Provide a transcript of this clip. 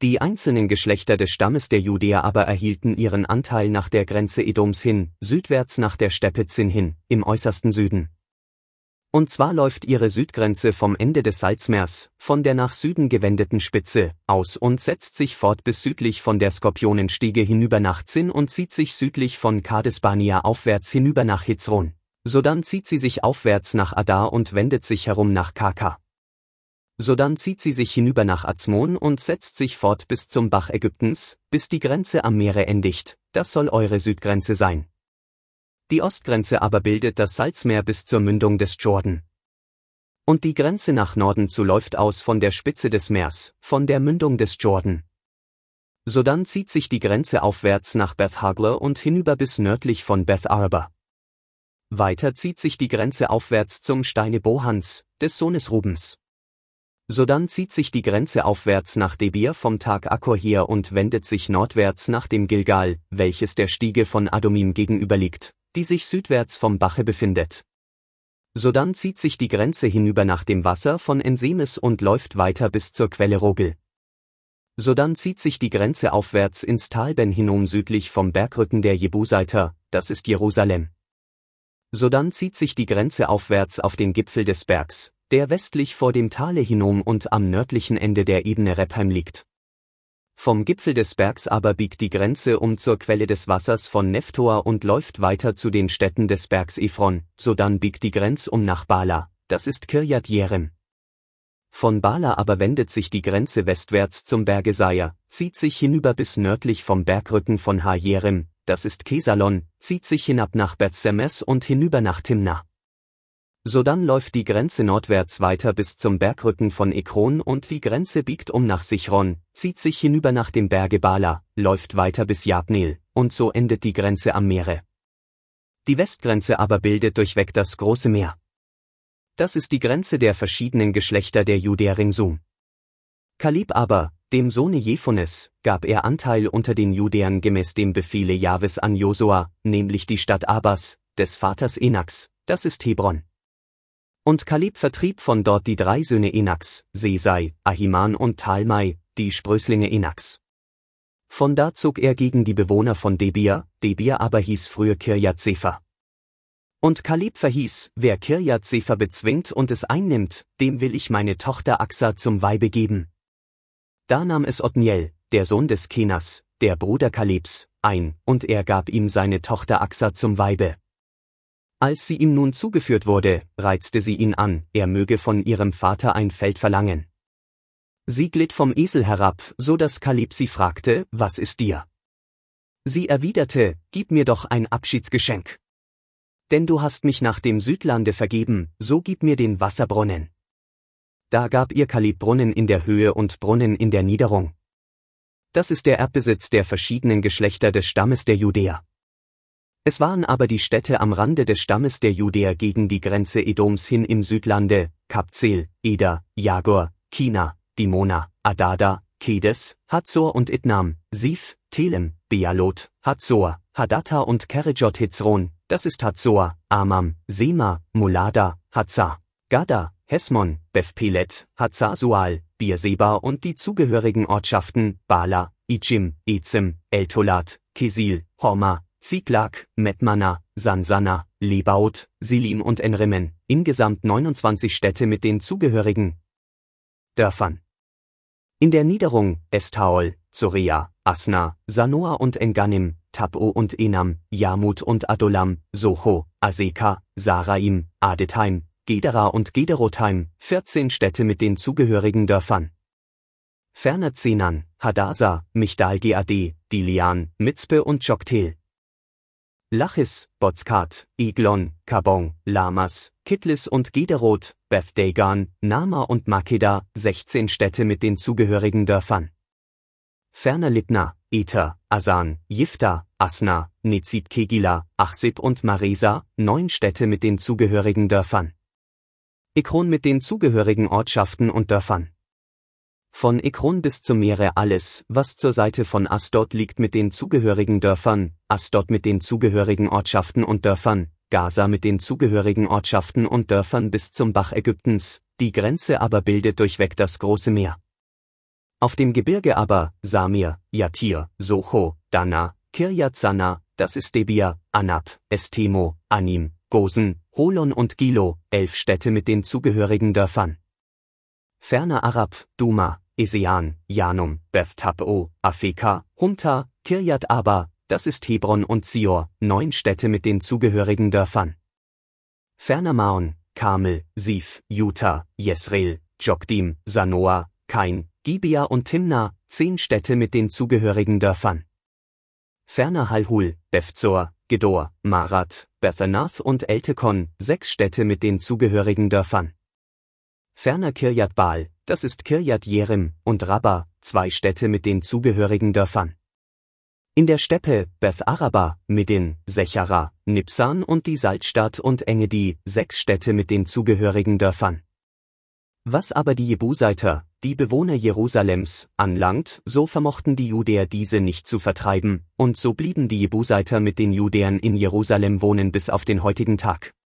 Die einzelnen Geschlechter des Stammes der Judäer aber erhielten ihren Anteil nach der Grenze Edoms hin, südwärts nach der Steppe Zin hin, im äußersten Süden. Und zwar läuft ihre Südgrenze vom Ende des Salzmeers, von der nach Süden gewendeten Spitze, aus und setzt sich fort bis südlich von der Skorpionenstiege hinüber nach Zin und zieht sich südlich von Kades-Barnea aufwärts hinüber nach Hezron. Sodann zieht sie sich aufwärts nach Adar und wendet sich herum nach Karka. Sodann zieht sie sich hinüber nach Azmon und setzt sich fort bis zum Bach Ägyptens, bis die Grenze am Meere endigt, das soll eure Südgrenze sein. Die Ostgrenze aber bildet das Salzmeer bis zur Mündung des Jordan. Und die Grenze nach Norden zu läuft aus von der Spitze des Meers, von der Mündung des Jordan. Sodann zieht sich die Grenze aufwärts nach Beth Hagla und hinüber bis nördlich von Beth Araba. Weiter zieht sich die Grenze aufwärts zum Steine Bohans, des Sohnes Rubens. Sodann zieht sich die Grenze aufwärts nach Debir vom Tag Akkor her und wendet sich nordwärts nach dem Gilgal, welches der Stiege von Adomim gegenüberliegt, die sich südwärts vom Bache befindet. Sodann zieht sich die Grenze hinüber nach dem Wasser von Ensemes und läuft weiter bis zur Quelle Rogel. Sodann zieht sich die Grenze aufwärts ins Tal Ben Hinnom südlich vom Bergrücken der Jebuseiter, das ist Jerusalem. Sodann zieht sich die Grenze aufwärts auf den Gipfel des Bergs, der westlich vor dem Tale Hinnom und am nördlichen Ende der Ebene Rephaim liegt. Vom Gipfel des Bergs aber biegt die Grenze um zur Quelle des Wassers von Nephtoa und läuft weiter zu den Städten des Bergs Ephron, sodann biegt die Grenze um nach Bala, das ist Kirjat Jearim. Von Bala aber wendet sich die Grenze westwärts zum Berge Seir, zieht sich hinüber bis nördlich vom Bergrücken von Ha-Jerim, das ist Kesalon, zieht sich hinab nach Beth-Semes und hinüber nach Timna. Sodann läuft die Grenze nordwärts weiter bis zum Bergrücken von Ekron und die Grenze biegt um nach Sichron, zieht sich hinüber nach dem Berge Bala, läuft weiter bis Jabneel, und so endet die Grenze am Meere. Die Westgrenze aber bildet durchweg das große Meer. Das ist die Grenze der verschiedenen Geschlechter der Judäer ringsum. Kaleb aber, dem Sohne Jephones, gab er Anteil unter den Judäern gemäß dem Befehle Jahwes an Josua, nämlich die Stadt Abas, des Vaters Enaks, das ist Hebron. Und Kaleb vertrieb von dort die 3 Söhne Enaks, Sesai, Ahiman und Talmai, die Sprößlinge Enaks. Von da zog er gegen die Bewohner von Debir, Debir aber hieß früher Kirjat Sefer. Und Kaleb verhieß, wer Kirjat Sefer bezwingt und es einnimmt, dem will ich meine Tochter Axa zum Weibe geben. Da nahm es Otniel, der Sohn des Kenas, der Bruder Kalebs, ein, und er gab ihm seine Tochter Axa zum Weibe. Als sie ihm nun zugeführt wurde, reizte sie ihn an, er möge von ihrem Vater ein Feld verlangen. Sie glitt vom Esel herab, so dass Kaleb sie fragte, was ist dir? Sie erwiderte, gib mir doch ein Abschiedsgeschenk. Denn du hast mich nach dem Südlande vergeben, so gib mir den Wasserbrunnen. Da gab ihr Kaleb Brunnen in der Höhe und Brunnen in der Niederung. Das ist der Erbbesitz der verschiedenen Geschlechter des Stammes der Judäer. Es waren aber die Städte am Rande des Stammes der Judäer gegen die Grenze Edoms hin im Südlande, Kabzel, Eder, Jagor, Kina, Dimona, Adada, Kedes, Hazor und Idnam, Sif, Telem, Bealot, Hazor, Hadatta und Kerejot Hezron, das ist Hazor, Amam, Sema, Mulada, Hazar, Gada, Hesmon, Bethpelet, Hazar-Sual, Beerseba und die zugehörigen Ortschaften, Bala, Ichim, Ezem, Eltolat, Kesil, Horma, Ziklag, Metmana, Sansana, Lebaot, Silim und Enrimen, insgesamt 29 Städte mit den zugehörigen Dörfern. In der Niederung, Estaol, Zorea, Asna, Sanoa und Enganim, Tab'o und Enam, Jarmut und Adolam, Socho, Aseka, Saraim, Adetaim, Gedera und Gederotheim, 14 Städte mit den zugehörigen Dörfern. Ferner Zenan, Hadasa, Migdal-Gad, Dilian, Mitzpe und Joktel. Lachis, Bozkat, Eglon, Kabong, Lamas, Kitlis und Gederoth, Beth-Dagan, Nama und Makeda, 16 Städte mit den zugehörigen Dörfern. Ferner Libna, Ether, Asan, Jifta, Asna, Nezib-Kegila, Achsib und Maresa, 9 Städte mit den zugehörigen Dörfern. Ekron mit den zugehörigen Ortschaften und Dörfern. Von Ekron bis zum Meere alles, was zur Seite von Asdod liegt mit den zugehörigen Dörfern, Asdod mit den zugehörigen Ortschaften und Dörfern, Gaza mit den zugehörigen Ortschaften und Dörfern bis zum Bach Ägyptens, die Grenze aber bildet durchweg das große Meer. Auf dem Gebirge aber, Samir, Jatir, Socho, Dana, Kirjat Sana, das ist Debir, Anab, Estemo, Anim, Gosen, Holon und Gilo, 11 Städte mit den zugehörigen Dörfern. Ferner Arab, Duma, Esean, Janum, Beth Tab'o, Afeka, Humta, Kirjat Aba, das ist Hebron und Zior, 9 Städte mit den zugehörigen Dörfern. Ferner Maon, Karmel, Sif, Juta, Jesreel, Jokdim, Sanoa, Kain, Gibea und Timna, 10 Städte mit den zugehörigen Dörfern. Ferner Halhul, Bethzor, Gedor, Marat, Bethanath und Eltekon, 6 Städte mit den zugehörigen Dörfern. Ferner Kirjat Baal, das ist Kirjat Jerim, und Rabba, 2 Städte mit den zugehörigen Dörfern. In der Steppe, Beth Araba, Midin, Sechara, Nibsan und die Salzstadt und Engedi, 6 Städte mit den zugehörigen Dörfern. Was aber die Jebusiter, die Bewohner Jerusalems, anlangt, so vermochten die Judäer diese nicht zu vertreiben, und so blieben die Jebusiter mit den Judäern in Jerusalem wohnen bis auf den heutigen Tag.